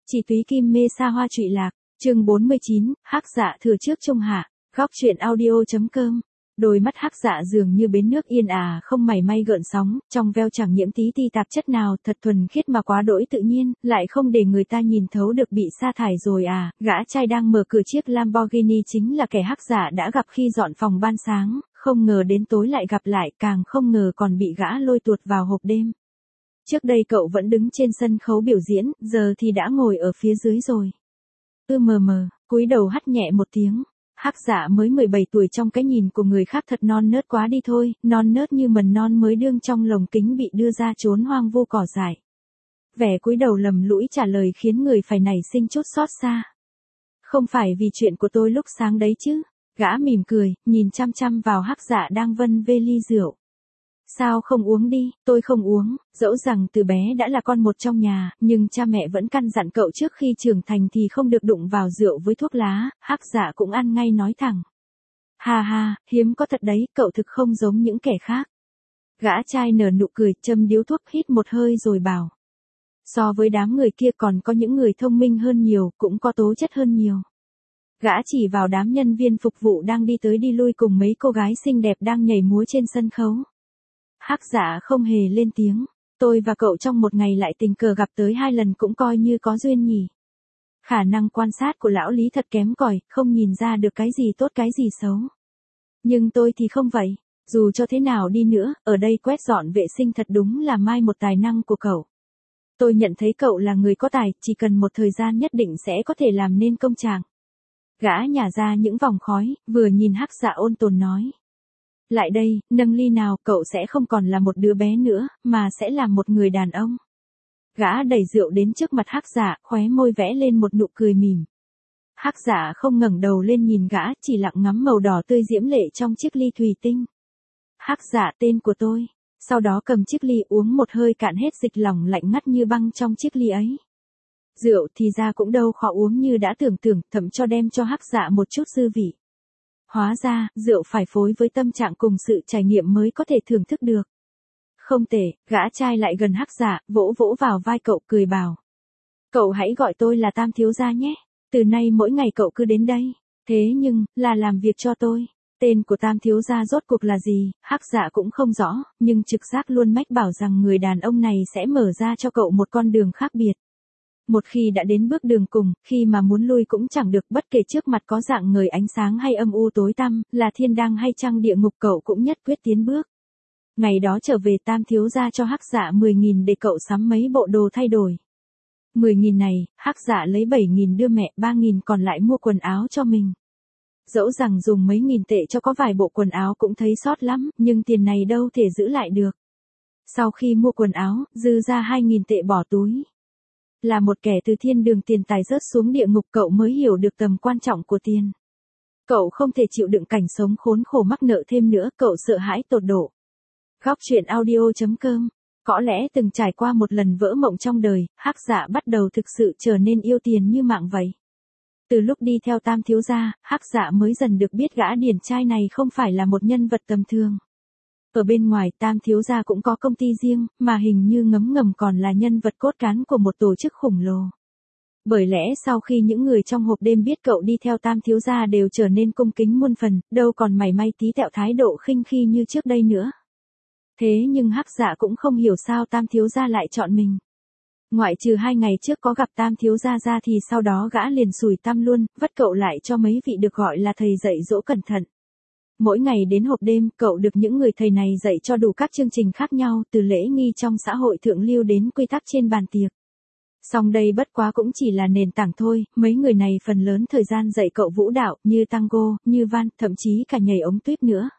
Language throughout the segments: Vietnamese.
Chỉ túy kim mê xa hoa trụy lạc, chương 49, hắc dạ thừa trước trung hạ, góc truyện audio.com. Đôi mắt hắc dạ dường như bến nước yên không mảy may gợn sóng, trong veo chẳng nhiễm tí ti tạp chất nào, thật thuần khiết mà quá đỗi tự nhiên, lại không để người ta nhìn thấu được bị sa thải rồi gã trai đang mở cửa chiếc Lamborghini chính là kẻ hắc dạ đã gặp khi dọn phòng ban sáng, không ngờ đến tối lại gặp lại, càng không ngờ còn bị gã lôi tuột vào hộp đêm. Trước đây cậu vẫn đứng trên sân khấu biểu diễn, giờ thì đã ngồi ở phía dưới rồi. Cúi đầu hắt nhẹ một tiếng. Hắc dạ mới 17 tuổi, trong cái nhìn của người khác thật non nớt quá đi thôi, non nớt như mầm non mới đương trong lồng kính bị đưa ra trốn hoang vu cỏ dại. Vẻ cúi đầu lầm lũi trả lời khiến người phải nảy sinh chút xót xa. Không phải vì chuyện của tôi lúc sáng đấy chứ. Gã mỉm cười, nhìn chăm chăm vào hắc dạ đang vân vê ly rượu. Sao không uống đi, tôi không uống, dẫu rằng từ bé đã là con một trong nhà, nhưng cha mẹ vẫn căn dặn cậu trước khi trưởng thành thì không được đụng vào rượu với thuốc lá, hắc dạ cũng ăn ngay nói thẳng. Ha, hiếm có thật đấy, cậu thực không giống những kẻ khác. Gã trai nở nụ cười, châm điếu thuốc, hít một hơi rồi bảo. So với đám người kia còn có những người thông minh hơn nhiều, cũng có tố chất hơn nhiều. Gã chỉ vào đám nhân viên phục vụ đang đi tới đi lui cùng mấy cô gái xinh đẹp đang nhảy múa trên sân khấu. Hắc dạ không hề lên tiếng, tôi và cậu trong một ngày lại tình cờ gặp tới 2 lần cũng coi như có duyên nhỉ. Khả năng quan sát của lão Lý thật kém cỏi, không nhìn ra được cái gì tốt cái gì xấu. Nhưng tôi thì không vậy, dù cho thế nào đi nữa, ở đây quét dọn vệ sinh thật đúng là mai một tài năng của cậu. Tôi nhận thấy cậu là người có tài, chỉ cần một thời gian nhất định sẽ có thể làm nên công trạng. Gã nhả ra những vòng khói, vừa nhìn hắc dạ ôn tồn nói. Lại đây, nâng ly nào, cậu sẽ không còn là một đứa bé nữa, mà sẽ là một người đàn ông. Gã đẩy rượu đến trước mặt hắc dạ, khóe môi vẽ lên một nụ cười mỉm. Hắc dạ không ngẩng đầu lên nhìn gã, chỉ lặng ngắm màu đỏ tươi diễm lệ trong chiếc ly thủy tinh. Hắc dạ, tên của tôi. Sau đó cầm chiếc ly uống một hơi cạn hết dịch lỏng lạnh ngắt như băng trong chiếc ly ấy. Rượu thì ra cũng đâu khó uống như đã tưởng, thậm cho đem cho hắc dạ một chút dư vị. Hóa ra, rượu phải phối với tâm trạng cùng sự trải nghiệm mới có thể thưởng thức được. Không tệ, gã trai lại gần hắc dạ, vỗ vỗ vào vai cậu cười bảo. Cậu hãy gọi tôi là Tam thiếu gia nhé, từ nay mỗi ngày cậu cứ đến đây, thế nhưng, là làm việc cho tôi. Tên của Tam thiếu gia rốt cuộc là gì, hắc dạ cũng không rõ, nhưng trực giác luôn mách bảo rằng người đàn ông này sẽ mở ra cho cậu một con đường khác biệt. Một khi đã đến bước đường cùng, khi mà muốn lui cũng chẳng được, bất kể trước mặt có dạng ngời ánh sáng hay âm u tối tăm, là thiên đàng hay trăng địa ngục, cậu cũng nhất quyết tiến bước. Ngày đó trở về Tam thiếu gia cho hắc dạ 10.000 để cậu sắm mấy bộ đồ thay đổi. 10.000 này, hắc dạ lấy 7.000 đưa mẹ, 3.000 còn lại mua quần áo cho mình. Dẫu rằng dùng mấy nghìn tệ cho có vài bộ quần áo cũng thấy sót lắm, nhưng tiền này đâu thể giữ lại được. Sau khi mua quần áo, dư ra 2.000 tệ bỏ túi. Là một kẻ từ thiên đường tiền tài rớt xuống địa ngục, cậu mới hiểu được tầm quan trọng của tiền. Cậu không thể chịu đựng cảnh sống khốn khổ mắc nợ thêm nữa, cậu sợ hãi tột độ. Góc truyện audio.com. Có lẽ từng trải qua một lần vỡ mộng trong đời, hắc dạ bắt đầu thực sự trở nên yêu tiền như mạng vậy. Từ lúc đi theo Tam thiếu gia, hắc dạ mới dần được biết gã điển trai này không phải là một nhân vật tầm thường. Ở bên ngoài Tam thiếu gia cũng có công ty riêng, mà hình như ngấm ngầm còn là nhân vật cốt cán của một tổ chức khổng lồ. Bởi lẽ sau khi những người trong hộp đêm biết cậu đi theo Tam thiếu gia đều trở nên cung kính muôn phần, đâu còn mảy may tí tẹo thái độ khinh khi như trước đây nữa. Thế nhưng hắc dạ cũng không hiểu sao Tam thiếu gia lại chọn mình. Ngoại trừ 2 ngày trước có gặp Tam thiếu gia ra thì sau đó gã liền xủi tăm luôn, vất cậu lại cho mấy vị được gọi là thầy dạy dỗ cẩn thận. Mỗi ngày đến hộp đêm, cậu được những người thầy này dạy cho đủ các chương trình khác nhau, từ lễ nghi trong xã hội thượng lưu đến quy tắc trên bàn tiệc. Song đây bất quá cũng chỉ là nền tảng thôi, mấy người này phần lớn thời gian dạy cậu vũ đạo, như tango, như van, thậm chí cả nhảy ống tuyết nữa.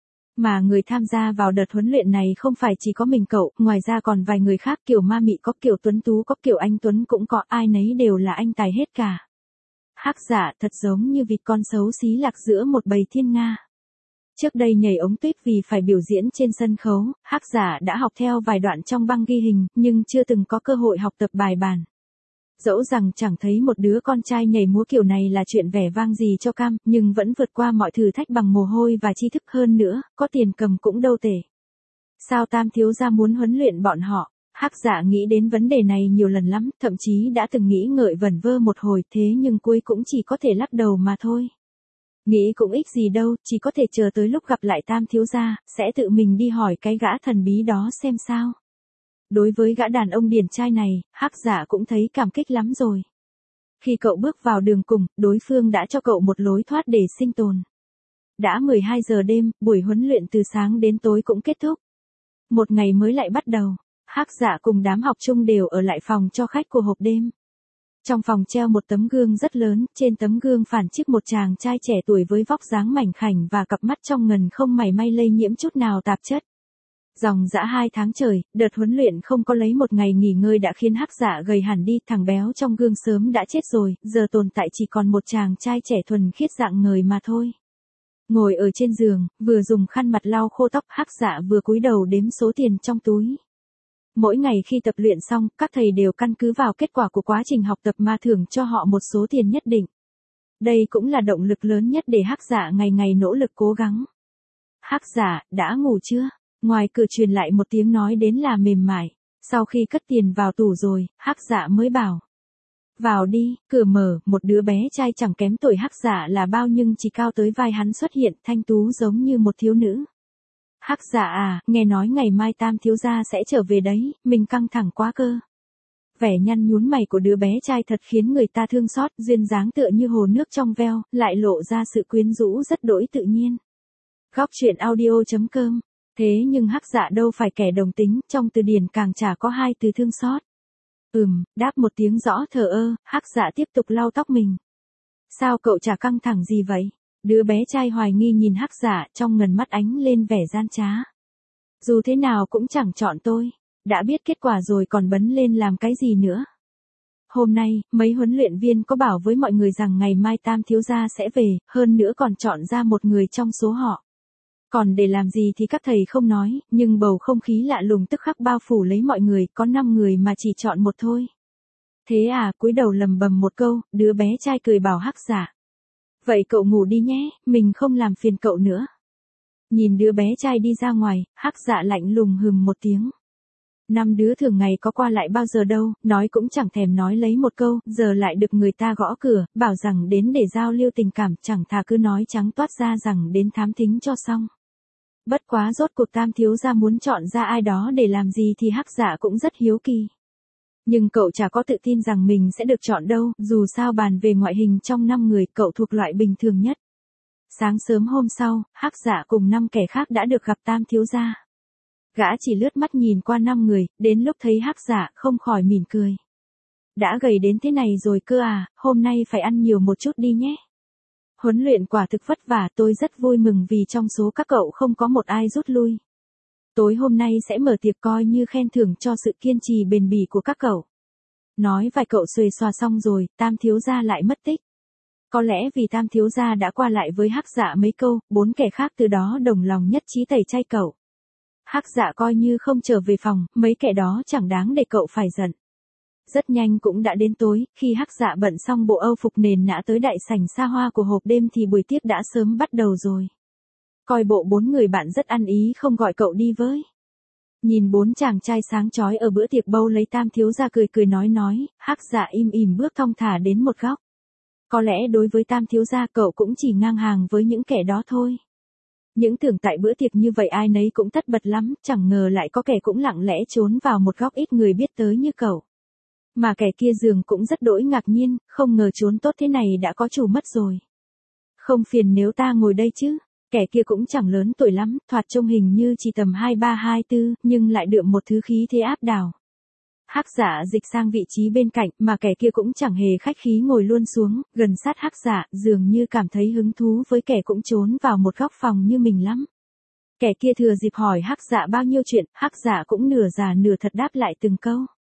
Mà người tham gia vào đợt huấn luyện này không phải chỉ có mình cậu, ngoài ra còn vài người khác, kiểu ma mị có, kiểu tuấn tú có, kiểu anh tuấn cũng có, ai nấy đều là anh tài hết cả. Hắc dạ thật giống như vịt con xấu xí lạc giữa một bầy thiên nga. Trước đây nhảy ống tuyết vì phải biểu diễn trên sân khấu, hắc dạ đã học theo vài đoạn trong băng ghi hình, nhưng chưa từng có cơ hội học tập bài bản. Dẫu rằng chẳng thấy một đứa con trai nhảy múa kiểu này là chuyện vẻ vang gì cho cam, nhưng vẫn vượt qua mọi thử thách bằng mồ hôi và tri thức, hơn nữa, có tiền cầm cũng đâu tệ. Sao Tam thiếu gia muốn huấn luyện bọn họ? Hắc Dạ nghĩ đến vấn đề này nhiều lần lắm, thậm chí đã từng nghĩ ngợi vẩn vơ một hồi, thế nhưng cuối cũng chỉ có thể lắc đầu mà thôi. Nghĩ cũng ích gì đâu, chỉ có thể chờ tới lúc gặp lại Tam thiếu gia, sẽ tự mình đi hỏi cái gã thần bí đó xem sao. Đối với gã đàn ông điển trai này, Hắc Dạ cũng thấy cảm kích lắm rồi. Khi cậu bước vào đường cùng, đối phương đã cho cậu một lối thoát để sinh tồn. Đã 12 giờ đêm, buổi huấn luyện từ sáng đến tối cũng kết thúc. Một ngày mới lại bắt đầu. Hắc Dạ cùng đám học chung đều ở lại phòng cho khách của hộp đêm. Trong phòng treo một tấm gương rất lớn, trên tấm gương phản chiếu một chàng trai trẻ tuổi với vóc dáng mảnh khảnh và cặp mắt trong ngần không mảy may lây nhiễm chút nào tạp chất. Dòng dã 2 tháng trời, đợt huấn luyện không có lấy một ngày nghỉ ngơi đã khiến Hắc Dạ gầy hẳn đi, thằng béo trong gương sớm đã chết rồi, giờ tồn tại chỉ còn một chàng trai trẻ thuần khiết dạng người mà thôi. Ngồi ở trên giường, vừa dùng khăn mặt lau khô tóc, Hắc Dạ vừa cúi đầu đếm số tiền trong túi. Mỗi ngày khi tập luyện xong, các thầy đều căn cứ vào kết quả của quá trình học tập mà thưởng cho họ một số tiền nhất định. Đây cũng là động lực lớn nhất để Hắc Dạ ngày ngày nỗ lực cố gắng. Hắc Dạ, đã ngủ chưa? Ngoài cửa truyền lại một tiếng nói đến là mềm mại. Sau khi cất tiền vào tủ rồi, Hắc Dạ mới bảo. Vào đi, cửa mở, một đứa bé trai chẳng kém tuổi Hắc Dạ là bao nhưng chỉ cao tới vai hắn xuất hiện, thanh tú giống như một thiếu nữ. Hắc Dạ à, nghe nói ngày mai Tam thiếu gia sẽ trở về đấy, mình căng thẳng quá cơ. Vẻ nhăn nhún mày của đứa bé trai thật khiến người ta thương xót, duyên dáng tựa như hồ nước trong veo, lại lộ ra sự quyến rũ rất đỗi tự nhiên. Góc truyện audio.com. Thế nhưng Hắc Dạ đâu phải kẻ đồng tính, trong từ điển càng chả có 2 từ thương xót. Đáp một tiếng rõ thờ ơ, Hắc Dạ tiếp tục lau tóc mình. Sao cậu chả căng thẳng gì vậy? Đứa bé trai hoài nghi nhìn Hắc Dạ, trong ngần mắt ánh lên vẻ gian trá. Dù thế nào cũng chẳng chọn tôi. Đã biết kết quả rồi còn bấn lên làm cái gì nữa. Hôm nay, mấy huấn luyện viên có bảo với mọi người rằng ngày mai Tam thiếu gia sẽ về, hơn nữa còn chọn ra một người trong số họ. Còn để làm gì thì các thầy không nói, nhưng bầu không khí lạ lùng tức khắc bao phủ lấy mọi người, có 5 người mà chỉ chọn một thôi. Thế à, cúi đầu lầm bầm một câu, đứa bé trai cười bảo Hắc Dạ. Vậy cậu ngủ đi nhé, mình không làm phiền cậu nữa. Nhìn đứa bé trai đi ra ngoài, Hắc Dạ lạnh lùng hừm một tiếng. 5 đứa thường ngày có qua lại bao giờ đâu, nói cũng chẳng thèm nói lấy một câu, giờ lại được người ta gõ cửa, bảo rằng đến để giao lưu tình cảm, chẳng thà cứ nói trắng toát ra rằng đến thám thính cho xong. Bất quá rốt cuộc Tam thiếu gia muốn chọn ra ai đó để làm gì thì Hắc Dạ cũng rất hiếu kỳ. Nhưng cậu chả có tự tin rằng mình sẽ được chọn đâu, dù sao bàn về ngoại hình trong 5 người cậu thuộc loại bình thường nhất. Sáng sớm hôm sau, Hắc Dạ cùng 5 kẻ khác đã được gặp Tam thiếu gia. Gã chỉ lướt mắt nhìn qua 5 người, đến lúc thấy Hắc Dạ không khỏi mỉm cười. Đã gầy đến thế này rồi cơ à, hôm nay phải ăn nhiều một chút đi nhé. Huấn luyện quả thực vất vả, tôi rất vui mừng vì trong số các cậu không có một ai rút lui. Tối hôm nay sẽ mở tiệc coi như khen thưởng cho sự kiên trì bền bỉ của các cậu. Nói vài cậu xuề xòa xong rồi, Tam thiếu gia lại mất tích. Có lẽ vì Tam thiếu gia đã qua lại với Hắc Dạ mấy câu, 4 kẻ khác từ đó đồng lòng nhất trí tẩy chay cậu. Hắc Dạ coi như không trở về phòng, mấy kẻ đó chẳng đáng để cậu phải giận. Rất nhanh cũng đã đến tối, khi Hắc Dạ bận xong bộ âu phục nền nã tới đại sảnh xa hoa của hộp đêm thì buổi tiếp đã sớm bắt đầu rồi. Coi bộ 4 người bạn rất ăn ý không gọi cậu đi với. Nhìn 4 chàng trai sáng chói ở bữa tiệc bầu lấy Tam thiếu gia cười cười nói, Hắc Dạ im ỉm bước thong thả đến một góc. Có lẽ đối với Tam thiếu gia cậu cũng chỉ ngang hàng với những kẻ đó thôi. Những tưởng tại bữa tiệc như vậy ai nấy cũng tất bật lắm, chẳng ngờ lại có kẻ cũng lặng lẽ trốn vào một góc ít người biết tới như cậu. Mà kẻ kia dường cũng rất đỗi ngạc nhiên, không ngờ trốn tốt thế này đã có chủ mất rồi. Không phiền nếu ta ngồi đây chứ, kẻ kia cũng chẳng lớn tuổi lắm, thoạt trông hình như chỉ tầm 23-24, nhưng lại đượm một thứ khí thế áp đảo. Hắc Dạ dịch sang vị trí bên cạnh, mà kẻ kia cũng chẳng hề khách khí ngồi luôn xuống, gần sát Hắc Dạ, dường như cảm thấy hứng thú với kẻ cũng trốn vào một góc phòng như mình lắm. Kẻ kia thừa dịp hỏi Hắc Dạ bao nhiêu chuyện, Hắc Dạ cũng nửa giả nửa thật đáp lại từng câu.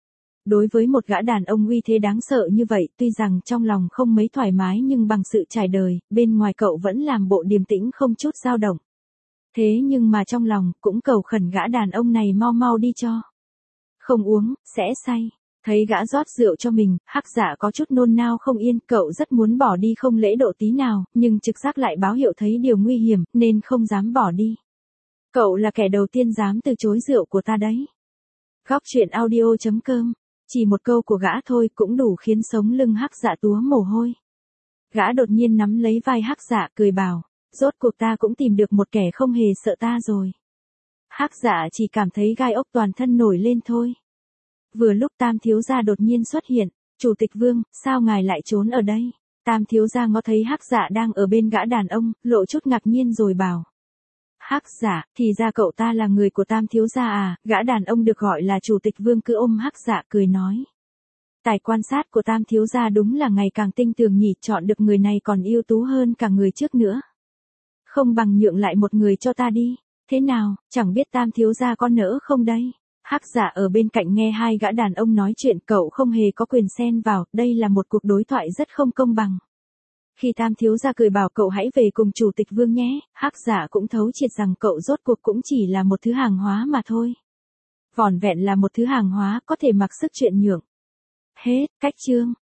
Đối với một gã đàn ông uy thế đáng sợ như vậy, tuy rằng trong lòng không mấy thoải mái nhưng bằng sự trải đời, bên ngoài cậu vẫn làm bộ điềm tĩnh không chút dao động. Thế nhưng mà trong lòng, cũng cầu khẩn gã đàn ông này mau mau đi cho. Không uống, sẽ say. Thấy gã rót rượu cho mình, Hắc Dạ có chút nôn nao không yên, cậu rất muốn bỏ đi không lễ độ tí nào, nhưng trực giác lại báo hiệu thấy điều nguy hiểm, nên không dám bỏ đi. Cậu là kẻ đầu tiên dám từ chối rượu của ta đấy. Góc truyện audio.com. Chỉ một câu của gã thôi cũng đủ khiến sống lưng Hắc Dạ túa mồ hôi. Gã đột nhiên nắm lấy vai Hắc Dạ cười bảo, rốt cuộc ta cũng tìm được một kẻ không hề sợ ta rồi. Hắc Dạ chỉ cảm thấy gai ốc toàn thân nổi lên thôi. Vừa lúc Tam thiếu gia đột nhiên xuất hiện, Chủ tịch Vương, sao ngài lại trốn ở đây? Tam thiếu gia ngó thấy Hắc Dạ đang ở bên gã đàn ông, lộ chút ngạc nhiên rồi bảo. Hắc Dạ, thì ra cậu ta là người của Tam thiếu gia à? Gã đàn ông được gọi là Chủ tịch Vương cứ ôm Hắc Dạ cười nói. Tài quan sát của Tam thiếu gia đúng là ngày càng tinh tường nhỉ, chọn được người này còn ưu tú hơn cả người trước nữa. Không bằng nhượng lại một người cho ta đi, thế nào, chẳng biết Tam thiếu gia có nỡ không đây? Hắc Dạ ở bên cạnh nghe hai gã đàn ông nói chuyện, cậu không hề có quyền xen vào, đây là một cuộc đối thoại rất không công bằng. Khi Tam thiếu gia cười bảo cậu hãy về cùng Chủ tịch Vương nhé, Hắc Dạ cũng thấu triệt rằng cậu rốt cuộc cũng chỉ là một thứ hàng hóa mà thôi. Vỏn vẹn là một thứ hàng hóa có thể mặc sức chuyện nhượng. Hết, cách chương.